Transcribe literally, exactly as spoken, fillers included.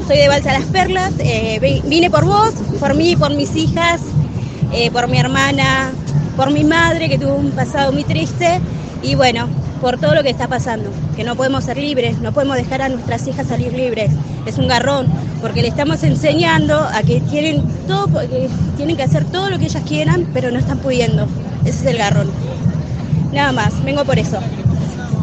soy de Balsa Las Perlas, eh, vine por vos, por mí, por mis hijas, eh, por mi hermana, por mi madre que tuvo un pasado muy triste y bueno, por todo lo que está pasando, que no podemos ser libres, no podemos dejar a nuestras hijas salir libres, es un garrón, porque le estamos enseñando a que tienen, todo, que tienen que hacer todo lo que ellas quieran, pero no están pudiendo, ese es el garrón. Nada más, vengo por eso.